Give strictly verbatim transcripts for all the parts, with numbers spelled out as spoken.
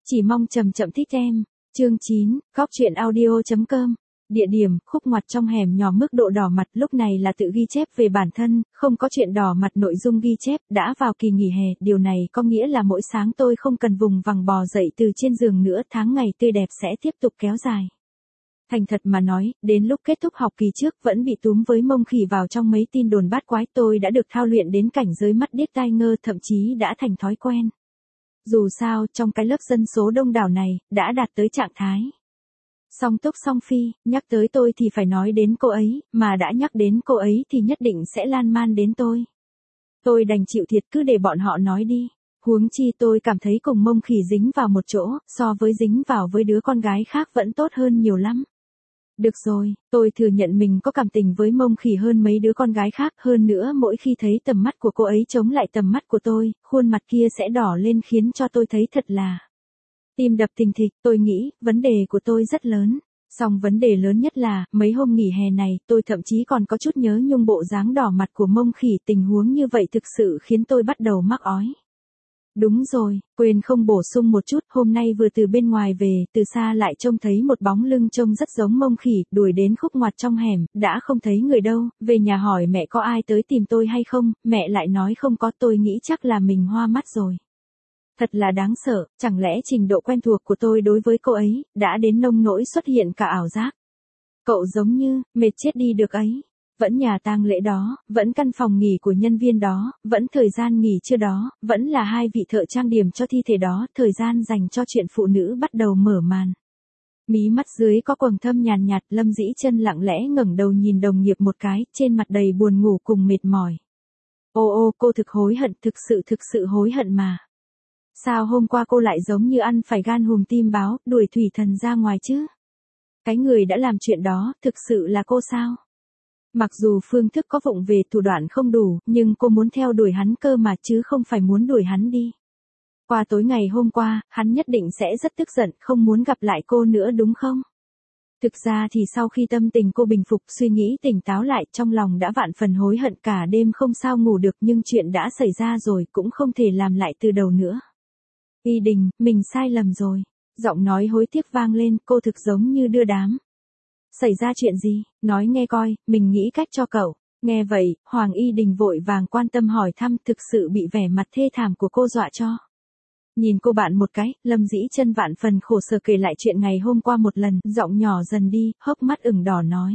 Chỉ mong chậm chậm thích em. Chương chín, góc truyện audio chấm com. Địa điểm, khúc ngoặt trong hẻm nhỏ mức độ đỏ mặt lúc này là tự ghi chép về bản thân, không có chuyện đỏ mặt nội dung ghi chép, đã vào kỳ nghỉ hè, điều này có nghĩa là mỗi sáng tôi không cần vùng vằng bò dậy từ trên giường nữa, tháng ngày tươi đẹp sẽ tiếp tục kéo dài. Thành thật mà nói, đến lúc kết thúc học kỳ trước vẫn bị túm với mông khỉ vào trong mấy tin đồn bát quái, tôi đã được thao luyện đến cảnh giới mắt điếc tai ngơ, thậm chí đã thành thói quen. Dù sao, trong cái lớp dân số đông đảo này, đã đạt tới trạng thái song túc song phi, nhắc tới tôi thì phải nói đến cô ấy, mà đã nhắc đến cô ấy thì nhất định sẽ lan man đến tôi. Tôi đành chịu thiệt cứ để bọn họ nói đi. Huống chi tôi cảm thấy cùng mông khỉ dính vào một chỗ, so với dính vào với đứa con gái khác vẫn tốt hơn nhiều lắm. Được rồi, tôi thừa nhận mình có cảm tình với mông khỉ hơn mấy đứa con gái khác, hơn nữa mỗi khi thấy tầm mắt của cô ấy chống lại tầm mắt của tôi, khuôn mặt kia sẽ đỏ lên khiến cho tôi thấy thật là tim đập thình thịch. Tôi nghĩ, vấn đề của tôi rất lớn. Song vấn đề lớn nhất là, mấy hôm nghỉ hè này, tôi thậm chí còn có chút nhớ nhung bộ dáng đỏ mặt của mông khỉ, tình huống như vậy thực sự khiến tôi bắt đầu mắc ói. Đúng rồi, quên không bổ sung một chút, hôm nay vừa từ bên ngoài về, từ xa lại trông thấy một bóng lưng trông rất giống mông khỉ, đuổi đến khúc ngoặt trong hẻm, đã không thấy người đâu, về nhà hỏi mẹ có ai tới tìm tôi hay không, mẹ lại nói không có, tôi nghĩ chắc là mình hoa mắt rồi. Thật là đáng sợ, chẳng lẽ trình độ quen thuộc của tôi đối với cô ấy, đã đến nông nỗi xuất hiện cả ảo giác. Cậu giống như, mệt chết đi được ấy. Vẫn nhà tang lễ đó, vẫn căn phòng nghỉ của nhân viên đó, vẫn thời gian nghỉ trưa đó, vẫn là hai vị thợ trang điểm cho thi thể đó, thời gian dành cho chuyện phụ nữ bắt đầu mở màn. Mí mắt dưới có quầng thâm nhàn nhạt, Lâm Dĩ Chân lặng lẽ ngẩng đầu nhìn đồng nghiệp một cái, trên mặt đầy buồn ngủ cùng mệt mỏi. Ô ô, cô thực hối hận, thực sự thực sự hối hận mà. Sao hôm qua cô lại giống như ăn phải gan hùm tim báo, đuổi Thủy Thần ra ngoài chứ? Cái người đã làm chuyện đó, thực sự là cô sao? Mặc dù phương thức có vụng về, thủ đoạn không đủ, nhưng cô muốn theo đuổi hắn cơ mà chứ không phải muốn đuổi hắn đi. Qua tối ngày hôm qua, hắn nhất định sẽ rất tức giận, không muốn gặp lại cô nữa đúng không? Thực ra thì sau khi tâm tình cô bình phục, suy nghĩ tỉnh táo lại, trong lòng đã vạn phần hối hận, cả đêm không sao ngủ được, nhưng chuyện đã xảy ra rồi, cũng không thể làm lại từ đầu nữa. Y Đình, mình sai lầm rồi. Giọng nói hối tiếc vang lên, cô thực giống như đưa đám. Xảy ra chuyện gì, nói nghe coi, mình nghĩ cách cho cậu. Nghe vậy, Hoàng Y Đình vội vàng quan tâm hỏi thăm, thực sự bị vẻ mặt thê thảm của cô dọa cho. Nhìn cô bạn một cái, Lâm Dĩ Chân vạn phần khổ sở kể lại chuyện ngày hôm qua một lần, giọng nhỏ dần đi, hốc mắt ửng đỏ nói.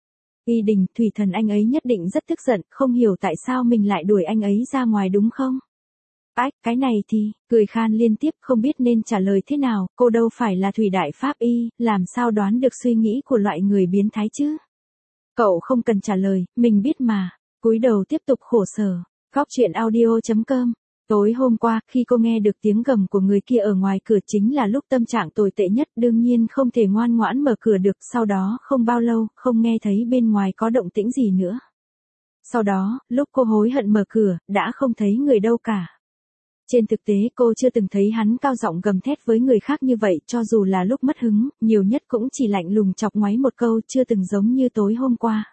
Y Đình, Thủy Thần anh ấy nhất định rất tức giận, không hiểu tại sao mình lại đuổi anh ấy ra ngoài đúng không? Ách, cái này thì, cười khan liên tiếp, không biết nên trả lời thế nào, cô đâu phải là Thủy Đại Pháp Y, làm sao đoán được suy nghĩ của loại người biến thái chứ? Cậu không cần trả lời, mình biết mà. Cúi đầu tiếp tục khổ sở. Góc truyện audio chấm com. Tối hôm qua, khi cô nghe được tiếng gầm của người kia ở ngoài cửa chính là lúc tâm trạng tồi tệ nhất, đương nhiên không thể ngoan ngoãn mở cửa được, sau đó không bao lâu, không nghe thấy bên ngoài có động tĩnh gì nữa. Sau đó, lúc cô hối hận mở cửa, đã không thấy người đâu cả. Trên thực tế cô chưa từng thấy hắn cao giọng gầm thét với người khác như vậy, cho dù là lúc mất hứng, nhiều nhất cũng chỉ lạnh lùng chọc ngoáy một câu, chưa từng giống như tối hôm qua.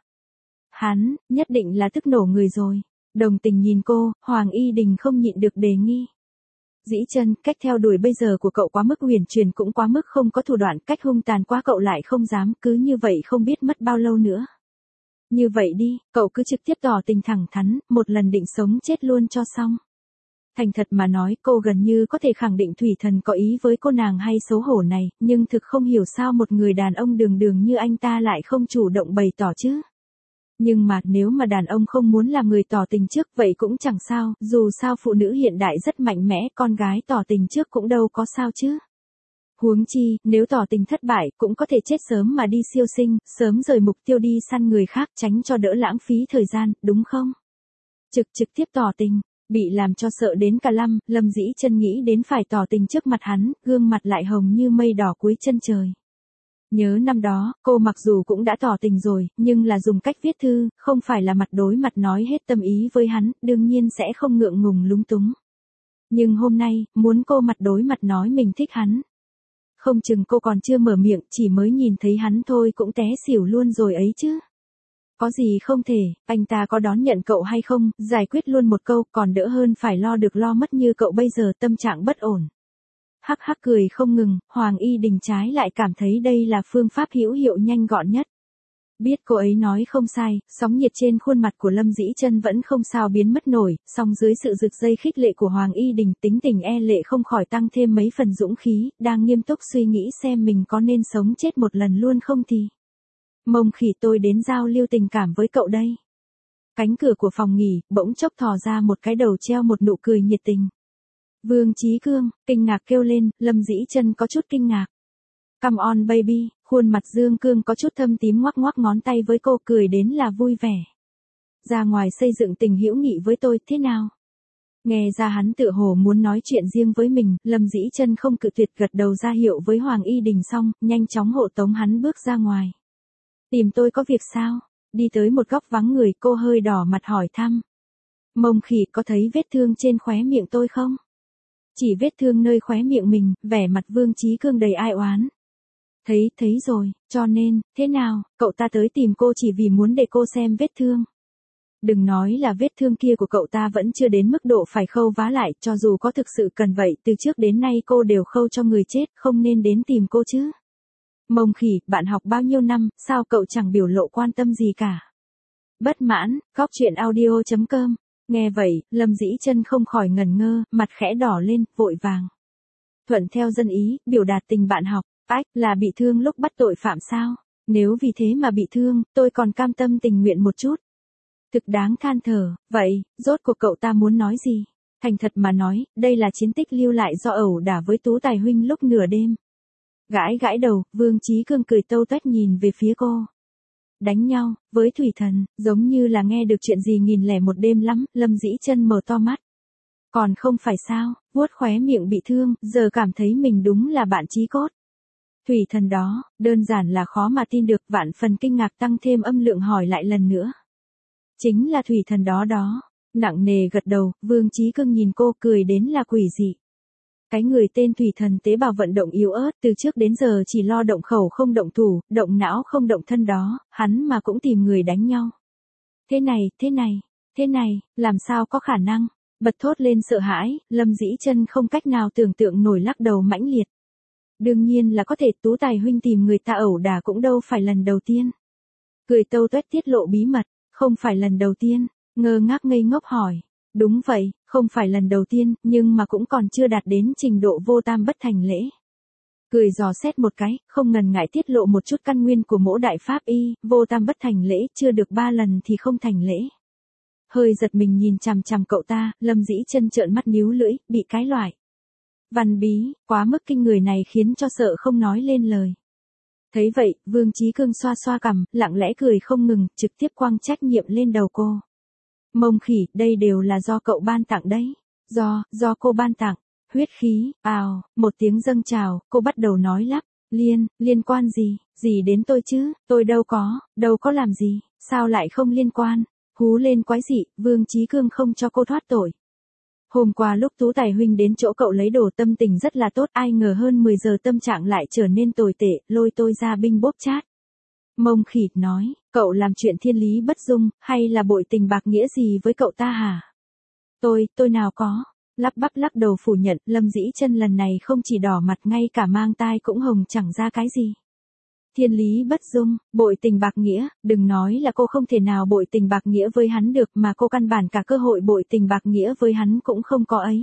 Hắn, nhất định là tức nổ người rồi. Đồng tình nhìn cô, Hoàng Y Đình không nhịn được đề nghi. Dĩ Chân, cách theo đuổi bây giờ của cậu quá mức huyền truyền, cũng quá mức không có thủ đoạn, cách hung tàn quá cậu lại không dám, cứ như vậy không biết mất bao lâu nữa. Như vậy đi, cậu cứ trực tiếp tỏ tình thẳng thắn, một lần định sống chết luôn cho xong. Thành thật mà nói, cô gần như có thể khẳng định Thủy Thần có ý với cô nàng hay xấu hổ này, nhưng thực không hiểu sao một người đàn ông đường đường như anh ta lại không chủ động bày tỏ chứ. Nhưng mà, nếu mà đàn ông không muốn làm người tỏ tình trước, vậy cũng chẳng sao, dù sao phụ nữ hiện đại rất mạnh mẽ, con gái tỏ tình trước cũng đâu có sao chứ. Huống chi, nếu tỏ tình thất bại, cũng có thể chết sớm mà đi siêu sinh, sớm rời mục tiêu đi săn người khác, tránh cho đỡ lãng phí thời gian, đúng không? Trực trực tiếp tỏ tình. Bị làm cho sợ đến cả lăm, Lâm Dĩ Chân nghĩ đến phải tỏ tình trước mặt hắn, gương mặt lại hồng như mây đỏ cuối chân trời. Nhớ năm đó, cô mặc dù cũng đã tỏ tình rồi, nhưng là dùng cách viết thư, không phải là mặt đối mặt nói hết tâm ý với hắn, đương nhiên sẽ không ngượng ngùng lúng túng. Nhưng hôm nay, muốn cô mặt đối mặt nói mình thích hắn. Không chừng cô còn chưa mở miệng, chỉ mới nhìn thấy hắn thôi cũng té xỉu luôn rồi ấy chứ. Có gì không thể, anh ta có đón nhận cậu hay không, giải quyết luôn một câu, còn đỡ hơn phải lo được lo mất như cậu bây giờ, tâm trạng bất ổn. Hắc hắc cười không ngừng, Hoàng Y Đình trái lại cảm thấy đây là phương pháp hữu hiệu nhanh gọn nhất. Biết cô ấy nói không sai, sóng nhiệt trên khuôn mặt của Lâm Dĩ Chân vẫn không sao biến mất nổi, song dưới sự rực dây khích lệ của Hoàng Y Đình, tính tình e lệ không khỏi tăng thêm mấy phần dũng khí, đang nghiêm túc suy nghĩ xem mình có nên sống chết một lần luôn không thì. Mông Khỉ, tôi đến giao lưu tình cảm với cậu đây. Cánh cửa của phòng nghỉ, bỗng chốc thò ra một cái đầu treo một nụ cười nhiệt tình. Vương Chí Cương, kinh ngạc kêu lên, Lâm Dĩ Chân có chút kinh ngạc. Come on baby, khuôn mặt Dương Cương có chút thâm tím ngoắc ngoắc ngón tay với cô, cười đến là vui vẻ. Ra ngoài xây dựng tình hữu nghị với tôi, thế nào? Nghe ra hắn tựa hồ muốn nói chuyện riêng với mình, Lâm Dĩ Chân không cự tuyệt, gật đầu ra hiệu với Hoàng Y Đình xong, nhanh chóng hộ tống hắn bước ra ngoài. Tìm tôi có việc sao? Đi tới một góc vắng người, cô hơi đỏ mặt hỏi thăm. Mông Khỉ, có thấy vết thương trên khóe miệng tôi không? Chỉ vết thương nơi khóe miệng mình, vẻ mặt Vương Chí Cương đầy ai oán. Thấy, thấy rồi, cho nên, thế nào, cậu ta tới tìm cô chỉ vì muốn để cô xem vết thương. Đừng nói là vết thương kia của cậu ta vẫn chưa đến mức độ phải khâu vá lại, cho dù có thực sự cần vậy, từ trước đến nay cô đều khâu cho người chết, không nên đến tìm cô chứ. Mông Khỉ, bạn học bao nhiêu năm, sao cậu chẳng biểu lộ quan tâm gì cả. Bất mãn, góc truyện audio chấm com. Nghe vậy, Lâm Dĩ Chân không khỏi ngẩn ngơ, mặt khẽ đỏ lên, vội vàng. Thuận theo dân ý, biểu đạt tình bạn học. Ách, là bị thương lúc bắt tội phạm sao? Nếu vì thế mà bị thương, tôi còn cam tâm tình nguyện một chút. Thực đáng than thở, vậy, rốt cuộc cậu ta muốn nói gì? Thành thật mà nói, đây là chiến tích lưu lại do ẩu đả với Tú Tài huynh lúc nửa đêm. Gãi gãi đầu, Vương Chí Cương cười tâu tuét nhìn về phía cô. Đánh nhau, với Thủy Thần, giống như là nghe được chuyện gì nghìn lẻ một đêm lắm, Lâm Dĩ Chân mở to mắt. Còn không phải sao, vuốt khóe miệng bị thương, giờ cảm thấy mình đúng là bạn chí cốt. Thủy Thần đó, đơn giản là khó mà tin được, vạn phần kinh ngạc tăng thêm âm lượng hỏi lại lần nữa. Chính là Thủy Thần đó đó, nặng nề gật đầu, Vương Chí Cương nhìn cô cười đến là quỷ dị. Cái người tên Thủy Thần tế bào vận động yếu ớt, từ trước đến giờ chỉ lo động khẩu không động thủ, động não không động thân đó, hắn mà cũng tìm người đánh nhau. Thế này, thế này, thế này, làm sao có khả năng, bật thốt lên sợ hãi, Lâm Dĩ Chân không cách nào tưởng tượng nổi, lắc đầu mãnh liệt. Đương nhiên là có thể, Tú Tài huynh tìm người ta ẩu đả cũng đâu phải lần đầu tiên. Cười tâu tuét tiết lộ bí mật, không phải lần đầu tiên, ngơ ngác ngây ngốc hỏi. Đúng vậy, không phải lần đầu tiên, nhưng mà cũng còn chưa đạt đến trình độ vô tam bất thành lễ. Cười dò xét một cái, không ngần ngại tiết lộ một chút căn nguyên của mỗ đại pháp y, vô tam bất thành lễ, chưa được ba lần thì không thành lễ. Hơi giật mình nhìn chằm chằm cậu ta, Lâm Dĩ Chân trợn mắt níu lưỡi, bị cái loại. Văn bí, quá mức kinh người này khiến cho sợ không nói lên lời. Thấy vậy, Vương Chí Cương xoa xoa cằm, lặng lẽ cười không ngừng, trực tiếp quăng trách nhiệm lên đầu cô. Mông Khỉ, đây đều là do cậu ban tặng đấy. Do, do cô ban tặng. Huyết khí, ào, một tiếng dâng trào, cô bắt đầu nói lắp. Liên, liên quan gì, gì đến tôi chứ, tôi đâu có, đâu có làm gì, sao lại không liên quan. Hú lên quái dị, Vương Chí Cương không cho cô thoát tội. Hôm qua lúc Tú Tài huynh đến chỗ cậu lấy đồ, tâm tình rất là tốt, ai ngờ hơn mười giờ tâm trạng lại trở nên tồi tệ, lôi tôi ra binh bốp chát. Mông Khỉ nói, cậu làm chuyện thiên lý bất dung, hay là bội tình bạc nghĩa gì với cậu ta hả? Tôi, tôi nào có, lắp bắp lắc đầu phủ nhận, Lâm Dĩ Chân lần này không chỉ đỏ mặt, ngay cả mang tai cũng hồng chẳng ra cái gì. Thiên lý bất dung, bội tình bạc nghĩa, đừng nói là cô không thể nào bội tình bạc nghĩa với hắn được, mà cô căn bản cả cơ hội bội tình bạc nghĩa với hắn cũng không có ấy.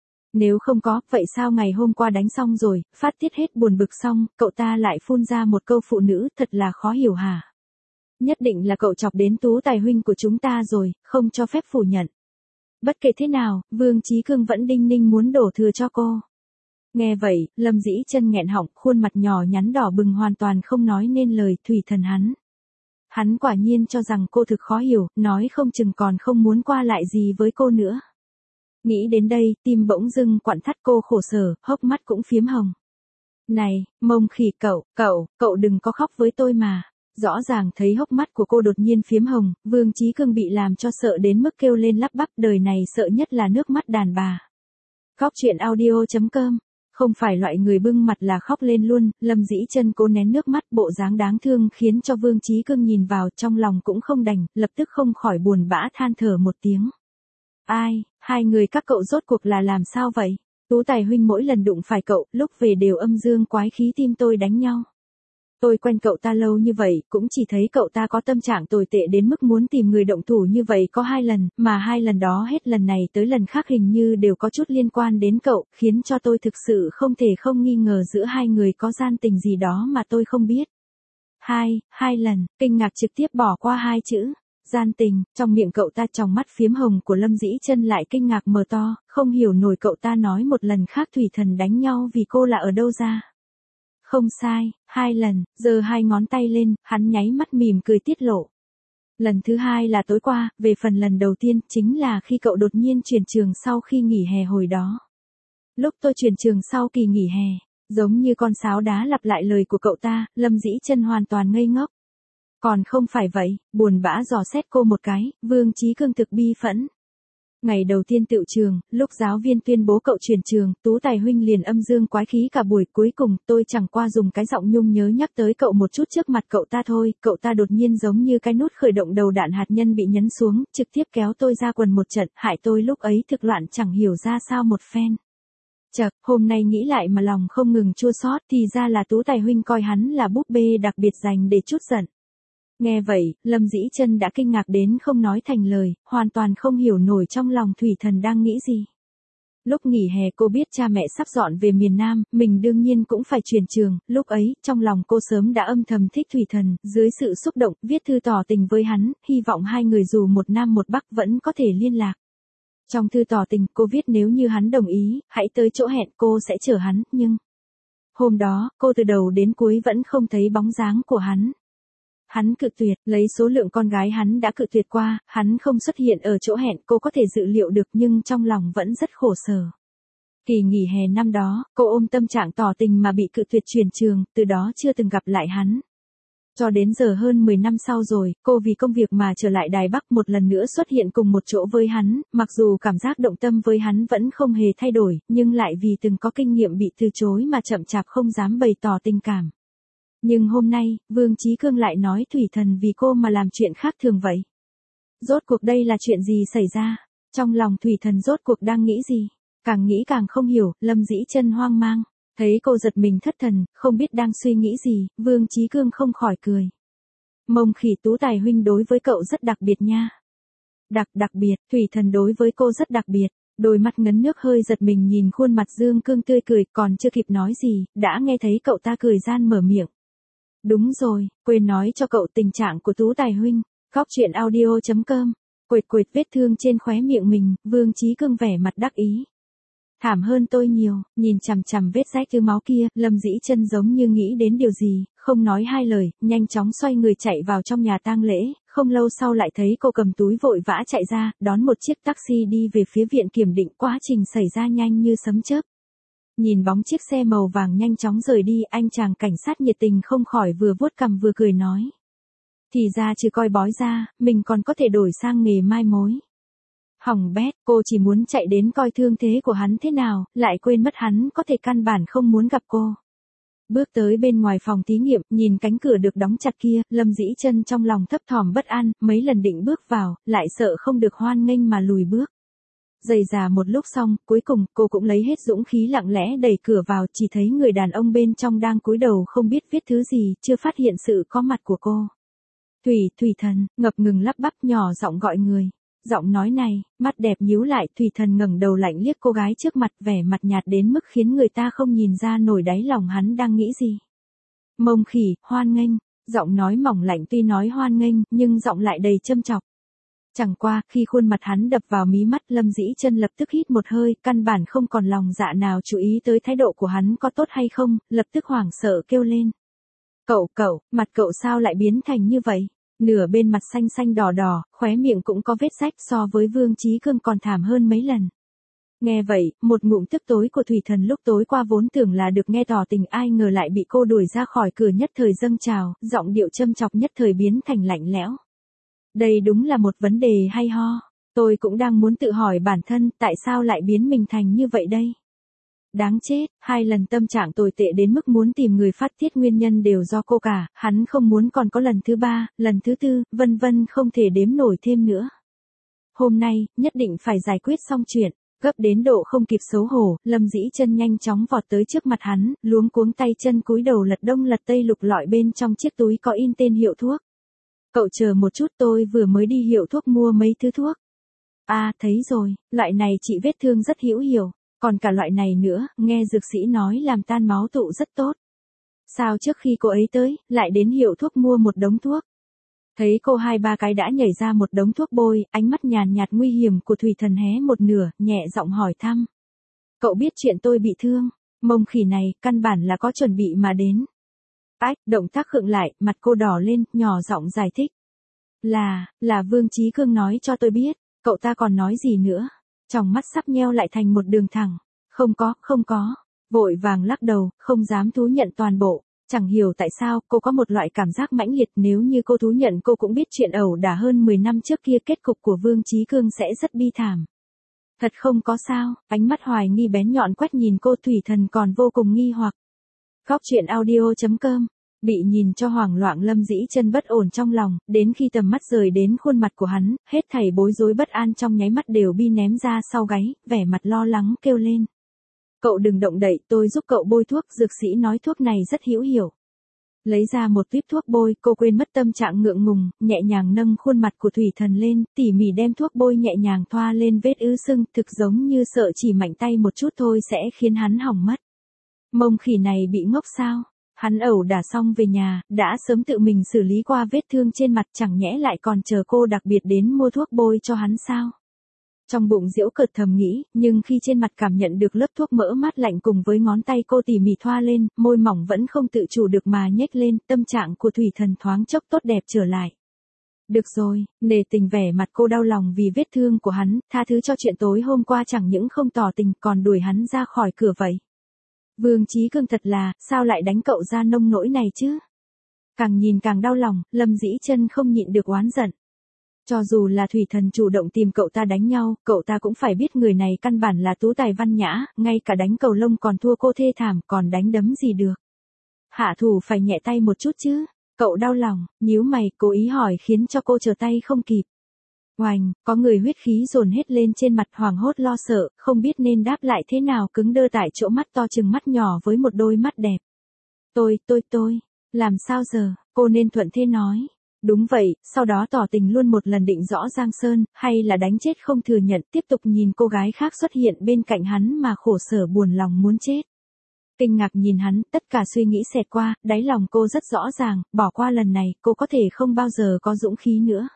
Nếu không có, vậy sao ngày hôm qua đánh xong rồi, phát tiết hết buồn bực xong, cậu ta lại phun ra một câu phụ nữ, thật là khó hiểu hả? Nhất định là cậu chọc đến Tú Tài huynh của chúng ta rồi, không cho phép phủ nhận. Bất kể thế nào, Vương Chí Cương vẫn đinh ninh muốn đổ thừa cho cô. Nghe vậy, Lâm Dĩ Chân nghẹn họng, khuôn mặt nhỏ nhắn đỏ bừng hoàn toàn không nói nên lời. Thủy Thần hắn. Hắn quả nhiên cho rằng cô thực khó hiểu, nói không chừng còn không muốn qua lại gì với cô nữa. Nghĩ đến đây, tim bỗng dưng quặn thắt, cô khổ sở, hốc mắt cũng phiếm hồng. Này, Mông Khỉ, cậu, cậu, cậu đừng có khóc với tôi mà. Rõ ràng thấy hốc mắt của cô đột nhiên phiếm hồng, Vương Chí Cương bị làm cho sợ đến mức kêu lên lắp bắp, đời này sợ nhất là nước mắt đàn bà. Góc truyện audio chấm com. Không phải loại người bưng mặt là khóc lên luôn, Lâm Dĩ Chân cố nén nước mắt, bộ dáng đáng thương khiến cho Vương Chí Cương nhìn vào trong lòng cũng không đành, lập tức không khỏi buồn bã than thở một tiếng. Ai, hai người các cậu rốt cuộc là làm sao vậy? Tú Tài huynh mỗi lần đụng phải cậu, lúc về đều âm dương quái khí tim tôi đánh nhau. Tôi quen cậu ta lâu như vậy, cũng chỉ thấy cậu ta có tâm trạng tồi tệ đến mức muốn tìm người động thủ như vậy có hai lần, mà hai lần đó hết lần này tới lần khác hình như đều có chút liên quan đến cậu, khiến cho tôi thực sự không thể không nghi ngờ giữa hai người có gian tình gì đó mà tôi không biết. Hai, hai lần, kinh ngạc trực tiếp bỏ qua hai chữ. Gian tình, trong miệng cậu ta tròng mắt phiếm hồng của Lâm Dĩ Chân lại kinh ngạc mở to, không hiểu nổi cậu ta nói một lần khác Thủy Thần đánh nhau vì cô là ở đâu ra. Không sai, hai lần, giơ hai ngón tay lên, hắn nháy mắt mỉm cười tiết lộ. Lần thứ hai là tối qua, về phần lần đầu tiên chính là khi cậu đột nhiên chuyển trường sau khi nghỉ hè hồi đó. Lúc tôi chuyển trường sau kỳ nghỉ hè, giống như con sáo đá lặp lại lời của cậu ta, Lâm Dĩ Chân hoàn toàn ngây ngốc. Còn không phải vậy, buồn bã dò xét cô một cái, Vương Chí Cương thực bi phẫn. Ngày đầu tiên tựu trường, lúc giáo viên tuyên bố cậu chuyển trường, Tú Tài huynh liền âm dương quái khí cả buổi, cuối cùng tôi chẳng qua dùng cái giọng nhung nhớ nhắc tới cậu một chút trước mặt cậu ta thôi, cậu ta đột nhiên giống như cái nút khởi động đầu đạn hạt nhân bị nhấn xuống, trực tiếp kéo tôi ra quần một trận, hại tôi lúc ấy thực loạn chẳng hiểu ra sao một phen. Chậc, hôm nay nghĩ lại mà lòng không ngừng chua xót, thì ra là Tú Tài huynh coi hắn là búp bê đặc biệt dành để trút giận. Nghe vậy, Lâm Dĩ Chân đã kinh ngạc đến không nói thành lời, hoàn toàn không hiểu nổi trong lòng Thủy Thần đang nghĩ gì. Lúc nghỉ hè cô biết cha mẹ sắp dọn về miền Nam, mình đương nhiên cũng phải chuyển trường, lúc ấy, trong lòng cô sớm đã âm thầm thích Thủy Thần, dưới sự xúc động, viết thư tỏ tình với hắn, hy vọng hai người dù một Nam một Bắc vẫn có thể liên lạc. Trong thư tỏ tình, cô viết nếu như hắn đồng ý, hãy tới chỗ hẹn cô sẽ chở hắn, nhưng... Hôm đó, cô từ đầu đến cuối vẫn không thấy bóng dáng của hắn. Hắn cự tuyệt, lấy số lượng con gái hắn đã cự tuyệt qua, hắn không xuất hiện ở chỗ hẹn cô có thể dự liệu được nhưng trong lòng vẫn rất khổ sở. Kỳ nghỉ hè năm đó, cô ôm tâm trạng tỏ tình mà bị cự tuyệt chuyển trường, từ đó chưa từng gặp lại hắn. Cho đến giờ hơn mười năm sau rồi, cô vì công việc mà trở lại Đài Bắc một lần nữa xuất hiện cùng một chỗ với hắn, mặc dù cảm giác động tâm với hắn vẫn không hề thay đổi, nhưng lại vì từng có kinh nghiệm bị từ chối mà chậm chạp không dám bày tỏ tình cảm. Nhưng hôm nay, Vương Chí Cương lại nói Thủy Thần vì cô mà làm chuyện khác thường vậy. Rốt cuộc đây là chuyện gì xảy ra? Trong lòng Thủy Thần rốt cuộc đang nghĩ gì? Càng nghĩ càng không hiểu, Lâm Dĩ Chân hoang mang. Thấy cô giật mình thất thần, không biết đang suy nghĩ gì, Vương Chí Cương không khỏi cười. Mông Khỉ, Tú Tài huynh đối với cậu rất đặc biệt nha. Đặc đặc biệt, Thủy Thần đối với cô rất đặc biệt. Đôi mắt ngấn nước hơi giật mình nhìn khuôn mặt Dương Cương tươi cười, còn chưa kịp nói gì, đã nghe thấy cậu ta cười gian mở miệng. Đúng rồi, quên nói cho cậu tình trạng của Tú Tài huynh. Góc truyện audio chấm com. Quệt quệt vết thương trên khóe miệng mình, Vương Chí Cương vẻ mặt đắc ý. Thảm hơn tôi nhiều, nhìn chằm chằm vết rách thứ máu kia, Lâm Dĩ Chân giống như nghĩ đến điều gì, không nói hai lời, nhanh chóng xoay người chạy vào trong nhà tang lễ, không lâu sau lại thấy cô cầm túi vội vã chạy ra, đón một chiếc taxi đi về phía viện kiểm định, quá trình xảy ra nhanh như sấm chớp. Nhìn bóng chiếc xe màu vàng nhanh chóng rời đi, anh chàng cảnh sát nhiệt tình không khỏi vừa vuốt cằm vừa cười nói. Thì ra trừ coi bói ra, mình còn có thể đổi sang nghề mai mối. Hỏng bét, cô chỉ muốn chạy đến coi thương thế của hắn thế nào, lại quên mất hắn có thể căn bản không muốn gặp cô. Bước tới bên ngoài phòng thí nghiệm, nhìn cánh cửa được đóng chặt kia, Lâm Dĩ Chân trong lòng thấp thỏm bất an, mấy lần định bước vào, lại sợ không được hoan nghênh mà lùi bước. Dày dà một lúc xong, cuối cùng, cô cũng lấy hết dũng khí lặng lẽ đẩy cửa vào, chỉ thấy người đàn ông bên trong đang cúi đầu không biết viết thứ gì, chưa phát hiện sự có mặt của cô. Thủy, Thủy Thần, ngập ngừng lắp bắp nhỏ giọng gọi người. Giọng nói này, mắt đẹp nhíu lại, Thủy Thần ngẩng đầu lạnh liếc cô gái trước mặt, vẻ mặt nhạt đến mức khiến người ta không nhìn ra nổi đáy lòng hắn đang nghĩ gì. Mông Khỉ, hoan nghênh, giọng nói mỏng lạnh tuy nói hoan nghênh, nhưng giọng lại đầy châm chọc. Chẳng qua, khi khuôn mặt hắn đập vào mí mắt, Lâm Dĩ Chân lập tức hít một hơi, căn bản không còn lòng dạ nào chú ý tới thái độ của hắn có tốt hay không, lập tức hoảng sợ kêu lên. Cậu, cậu, mặt cậu sao lại biến thành như vậy? Nửa bên mặt xanh xanh đỏ đỏ, khóe miệng cũng có vết rách, so với Vương Chí Cương còn thảm hơn mấy lần. Nghe vậy, một ngụm tức tối của Thủy Thần lúc tối qua vốn tưởng là được nghe tỏ tình, ai ngờ lại bị cô đuổi ra khỏi cửa nhất thời dâng trào, giọng điệu châm chọc nhất thời biến thành lạnh lẽo. Đây đúng là một vấn đề hay ho, tôi cũng đang muốn tự hỏi bản thân, tại sao lại biến mình thành như vậy đây? Đáng chết, hai lần tâm trạng tồi tệ đến mức muốn tìm người phát tiết nguyên nhân đều do cô cả, hắn không muốn còn có lần thứ ba, lần thứ tư, vân vân không thể đếm nổi thêm nữa. Hôm nay, nhất định phải giải quyết xong chuyện. Gấp đến độ không kịp xấu hổ, Lâm Dĩ Chân nhanh chóng vọt tới trước mặt hắn, luống cuống tay chân cúi đầu lật đông lật tây lục lọi bên trong chiếc túi có in tên hiệu thuốc. Cậu chờ một chút, tôi vừa mới đi hiệu thuốc mua mấy thứ thuốc. À, thấy rồi, loại này trị vết thương rất hữu hiệu, còn cả loại này nữa, nghe dược sĩ nói làm tan máu tụ rất tốt. Sao trước khi cô ấy tới, lại đến hiệu thuốc mua một đống thuốc? Thấy cô hai ba cái đã nhảy ra một đống thuốc bôi, ánh mắt nhàn nhạt nguy hiểm của Thủy Thần hé một nửa, nhẹ giọng hỏi thăm. Cậu biết chuyện tôi bị thương, mông khỉ này, căn bản là có chuẩn bị mà đến. Ách, động tác khựng lại, mặt cô đỏ lên, nhỏ giọng giải thích. Là, là Vương Chí Cương nói cho tôi biết, cậu ta còn nói gì nữa? Tròng mắt sắp nheo lại thành một đường thẳng. Không có, không có. Vội vàng lắc đầu, không dám thú nhận toàn bộ. Chẳng hiểu tại sao, cô có một loại cảm giác mãnh liệt, nếu như cô thú nhận cô cũng biết chuyện ẩu đả hơn mười năm trước kia kết cục của Vương Chí Cương sẽ rất bi thảm. Thật không có sao, ánh mắt hoài nghi bén nhọn quét nhìn cô. Thủy Thần còn vô cùng nghi hoặc. Góc truyện audio chấm com. Bị nhìn cho hoảng loạn Lâm Dĩ Chân bất ổn trong lòng, đến khi tầm mắt rời đến khuôn mặt của hắn, hết thảy bối rối bất an trong nháy mắt đều bi ném ra sau gáy, vẻ mặt lo lắng kêu lên. Cậu đừng động đậy, tôi giúp cậu bôi thuốc, dược sĩ nói thuốc này rất hữu hiệu. Lấy ra một tuyếp thuốc bôi, cô quên mất tâm trạng ngượng ngùng, nhẹ nhàng nâng khuôn mặt của Thủy Thần lên, tỉ mỉ đem thuốc bôi nhẹ nhàng thoa lên vết ứ sưng, thực giống như sợ chỉ mạnh tay một chút thôi sẽ khiến hắn hỏng mất. Mông khỉ này bị ngốc sao? Hắn ẩu đả xong về nhà, đã sớm tự mình xử lý qua vết thương trên mặt, chẳng nhẽ lại còn chờ cô đặc biệt đến mua thuốc bôi cho hắn sao? Trong bụng giễu cợt thầm nghĩ, nhưng khi trên mặt cảm nhận được lớp thuốc mỡ mát lạnh cùng với ngón tay cô tỉ mỉ thoa lên, môi mỏng vẫn không tự chủ được mà nhếch lên, tâm trạng của Thủy Thần thoáng chốc tốt đẹp trở lại. Được rồi, nề tình vẻ mặt cô đau lòng vì vết thương của hắn, tha thứ cho chuyện tối hôm qua chẳng những không tỏ tình còn đuổi hắn ra khỏi cửa vậy. Vương Chí Cương thật là, sao lại đánh cậu ra nông nỗi này chứ? Càng nhìn càng đau lòng, Lâm Dĩ Chân không nhịn được oán giận. Cho dù là Thủy Thần chủ động tìm cậu ta đánh nhau, cậu ta cũng phải biết người này căn bản là tú tài văn nhã, ngay cả đánh cầu lông còn thua cô thê thảm, còn đánh đấm gì được. Hạ thủ phải nhẹ tay một chút chứ. Cậu đau lòng, nhíu mày, cố ý hỏi khiến cho cô trở tay không kịp. Oành, có người huyết khí dồn hết lên trên mặt, hoảng hốt lo sợ, không biết nên đáp lại thế nào, cứng đơ tại chỗ, mắt to chừng mắt nhỏ với một đôi mắt đẹp. Tôi, tôi, tôi, làm sao giờ, cô nên thuận thế nói. Đúng vậy, sau đó tỏ tình luôn một lần định rõ Giang Sơn, hay là đánh chết không thừa nhận, tiếp tục nhìn cô gái khác xuất hiện bên cạnh hắn mà khổ sở buồn lòng muốn chết. Kinh ngạc nhìn hắn, tất cả suy nghĩ xẹt qua, đáy lòng cô rất rõ ràng, bỏ qua lần này, cô có thể không bao giờ có dũng khí nữa.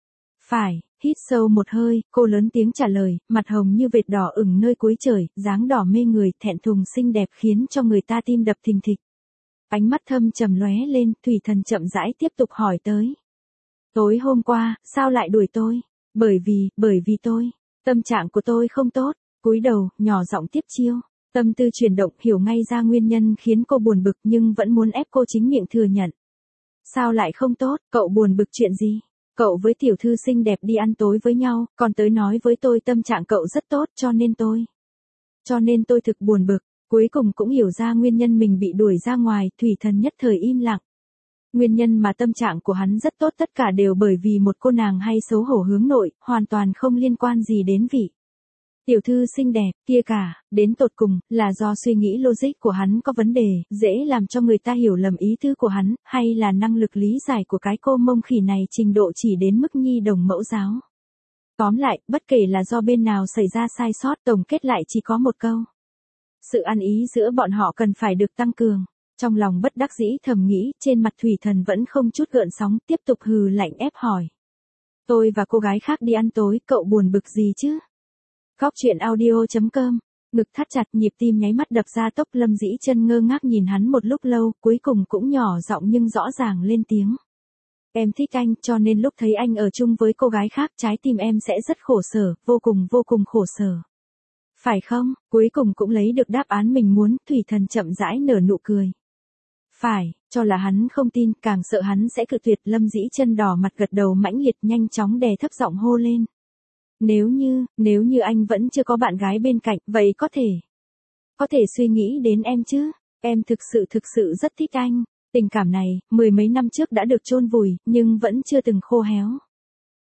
Phải, hít sâu một hơi, cô lớn tiếng trả lời, mặt hồng như vệt đỏ ửng nơi cuối trời, dáng đỏ mê người, thẹn thùng xinh đẹp khiến cho người ta tim đập thình thịch. Ánh mắt thâm trầm lóe lên, Thủy Thần chậm rãi tiếp tục hỏi tới. Tối hôm qua, sao lại đuổi tôi? Bởi vì, bởi vì tôi, tâm trạng của tôi không tốt, cúi đầu, nhỏ giọng tiếp chiêu. Tâm tư chuyển động, hiểu ngay ra nguyên nhân khiến cô buồn bực nhưng vẫn muốn ép cô chính miệng thừa nhận. Sao lại không tốt, cậu buồn bực chuyện gì? Cậu với tiểu thư xinh đẹp đi ăn tối với nhau, còn tới nói với tôi tâm trạng cậu rất tốt cho nên tôi. Cho nên tôi thực buồn bực, cuối cùng cũng hiểu ra nguyên nhân mình bị đuổi ra ngoài, Thủy Thần nhất thời im lặng. Nguyên nhân mà tâm trạng của hắn rất tốt tất cả đều bởi vì một cô nàng hay xấu hổ hướng nội, hoàn toàn không liên quan gì đến vị. Tiểu thư xinh đẹp, kia cả, đến tột cùng, là do suy nghĩ logic của hắn có vấn đề, dễ làm cho người ta hiểu lầm ý tứ của hắn, hay là năng lực lý giải của cái cô mông khỉ này trình độ chỉ đến mức nhi đồng mẫu giáo. Tóm lại, bất kể là do bên nào xảy ra sai sót, tổng kết lại chỉ có một câu. Sự ăn ý giữa bọn họ cần phải được tăng cường. Trong lòng bất đắc dĩ thầm nghĩ, trên mặt Thủy Thần vẫn không chút gợn sóng, tiếp tục hừ lạnh ép hỏi. Tôi và cô gái khác đi ăn tối, cậu buồn bực gì chứ? Góc truyện audio chấm com, ngực thắt chặt, nhịp tim nháy mắt đập ra tốc. Lâm Dĩ Chân ngơ ngác nhìn hắn một lúc lâu, cuối cùng cũng nhỏ giọng nhưng rõ ràng lên tiếng. Em thích anh, cho nên lúc thấy anh ở chung với cô gái khác, trái tim em sẽ rất khổ sở, vô cùng vô cùng khổ sở. Phải không? Cuối cùng cũng lấy được đáp án mình muốn, Thủy Thần chậm rãi nở nụ cười. Phải, cho là hắn không tin, càng sợ hắn sẽ cự tuyệt. Lâm Dĩ Chân đỏ mặt gật đầu mãnh liệt, nhanh chóng đè thấp giọng hô lên. Nếu như, nếu như anh vẫn chưa có bạn gái bên cạnh, vậy có thể, có thể suy nghĩ đến em chứ, em thực sự thực sự rất thích anh, tình cảm này, mười mấy năm trước đã được chôn vùi, nhưng vẫn chưa từng khô héo.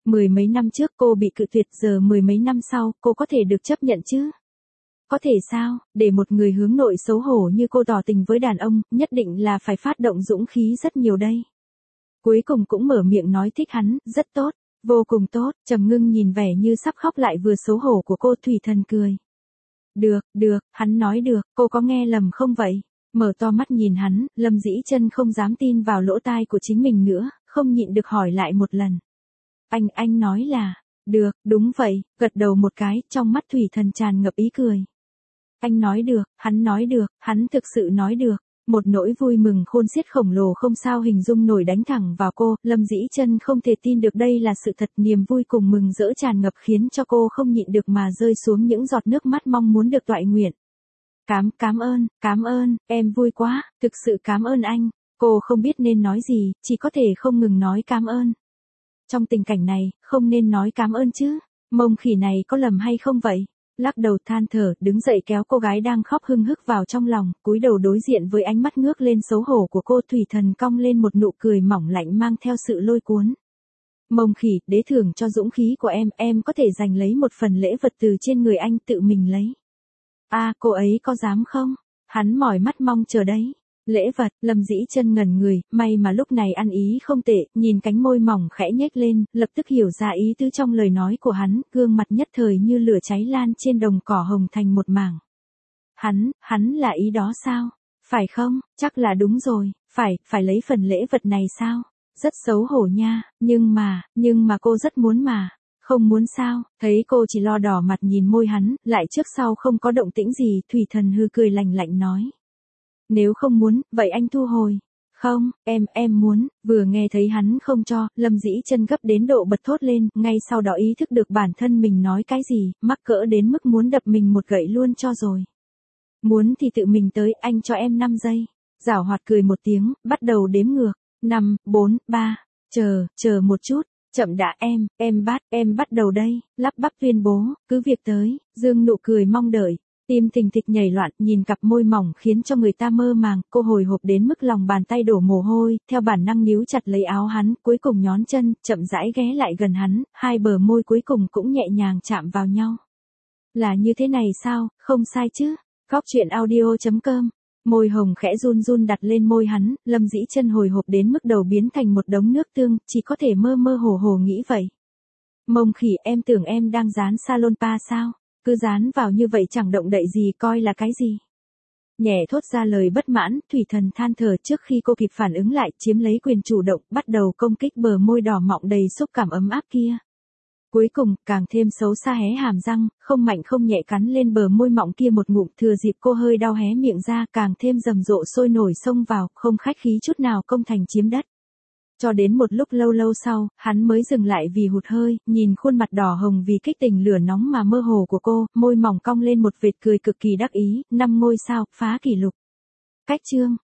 Mười mấy năm trước cô bị cự tuyệt, giờ mười mấy năm sau, cô có thể được chấp nhận chứ? Có thể sao, để một người hướng nội xấu hổ như cô tỏ tình với đàn ông, nhất định là phải phát động dũng khí rất nhiều đây. Cuối cùng cũng mở miệng nói thích hắn, rất tốt, vô cùng tốt. Trầm Ngưng nhìn vẻ như sắp khóc lại vừa xấu hổ của cô, Thủy Thần cười. Được, được, hắn nói được, cô có nghe lầm không vậy? Mở to mắt nhìn hắn, Lâm Dĩ Chân không dám tin vào lỗ tai của chính mình nữa, không nhịn được hỏi lại một lần. Anh, anh nói là, được, đúng vậy, gật đầu một cái, trong mắt Thủy Thần tràn ngập ý cười. Anh nói được, hắn nói được, hắn thực sự nói được. Một nỗi vui mừng khôn xiết khổng lồ không sao hình dung nổi đánh thẳng vào cô, Lâm Dĩ Chân không thể tin được đây là sự thật, niềm vui cùng mừng rỡ tràn ngập khiến cho cô không nhịn được mà rơi xuống những giọt nước mắt mong muốn được toại nguyện. Cám, cám ơn, cám ơn, em vui quá, thực sự cám ơn anh. Cô không biết nên nói gì, chỉ có thể không ngừng nói cám ơn. Trong tình cảnh này, không nên nói cám ơn chứ, Mông Khỉ này có lầm hay không vậy? Lắc đầu than thở, đứng dậy kéo cô gái đang khóc hưng hức vào trong lòng, cúi đầu đối diện với ánh mắt ngước lên xấu hổ của cô. Thủy Thần cong lên một nụ cười mỏng lạnh mang theo sự lôi cuốn. Mông Khỉ, đế thưởng cho dũng khí của em, em có thể giành lấy một phần lễ vật từ trên người anh tự mình lấy. A, à, cô ấy có dám không? Hắn mỏi mắt mong chờ đấy. Lễ vật, Lâm Dĩ Chân ngẩn người, may mà lúc này ăn ý không tệ, nhìn cánh môi mỏng khẽ nhếch lên, lập tức hiểu ra ý tứ trong lời nói của hắn, gương mặt nhất thời như lửa cháy lan trên đồng cỏ hồng thành một mảng. Hắn, hắn là ý đó sao? Phải không? Chắc là đúng rồi, phải, phải lấy phần lễ vật này sao? Rất xấu hổ nha, nhưng mà, nhưng mà cô rất muốn mà. Không muốn sao? Thấy cô chỉ lo đỏ mặt nhìn môi hắn, lại trước sau không có động tĩnh gì, Thủy Thần hư cười lạnh lạnh nói. Nếu không muốn, vậy anh thu hồi. Không, em, em muốn. Vừa nghe thấy hắn không cho, Lâm Dĩ Chân gấp đến độ bật thốt lên, ngay sau đó ý thức được bản thân mình nói cái gì, mắc cỡ đến mức muốn đập mình một gậy luôn cho rồi. Muốn thì tự mình tới, anh cho em năm giây. Giảo hoạt cười một tiếng, bắt đầu đếm ngược. năm, bốn, ba, chờ, chờ một chút. Chậm đã em, em bắt, em bắt đầu đây, lắp bắp tuyên bố, cứ việc tới, dương nụ cười mong đợi. Tim thình thịch nhảy loạn, nhìn cặp môi mỏng khiến cho người ta mơ màng, cô hồi hộp đến mức lòng bàn tay đổ mồ hôi, theo bản năng níu chặt lấy áo hắn, cuối cùng nhón chân, chậm rãi ghé lại gần hắn, hai bờ môi cuối cùng cũng nhẹ nhàng chạm vào nhau. Là như thế này sao, không sai chứ? Góc truyện audio chấm com. Môi hồng khẽ run run đặt lên môi hắn, Lâm Dĩ Chân hồi hộp đến mức đầu biến thành một đống nước tương, chỉ có thể mơ mơ hồ hồ nghĩ vậy. Mông Khỉ, em tưởng em đang dán salon pa sao? Cứ dán vào như vậy chẳng động đậy gì, coi là cái gì? Nhẹ thốt ra lời bất mãn, Thủy Thần than thở trước khi cô kịp phản ứng lại, chiếm lấy quyền chủ động, bắt đầu công kích bờ môi đỏ mọng đầy xúc cảm ấm áp kia. Cuối cùng, càng thêm xấu xa hé hàm răng, không mạnh không nhẹ cắn lên bờ môi mọng kia một ngụm, thừa dịp cô hơi đau hé miệng ra, càng thêm rầm rộ sôi nổi xông vào, không khách khí chút nào công thành chiếm đất. Cho đến một lúc lâu lâu sau, hắn mới dừng lại vì hụt hơi, nhìn khuôn mặt đỏ hồng vì kích tình lửa nóng mà mơ hồ của cô, môi mỏng cong lên một vệt cười cực kỳ đắc ý, năm ngôi sao, phá kỷ lục. Cách chương.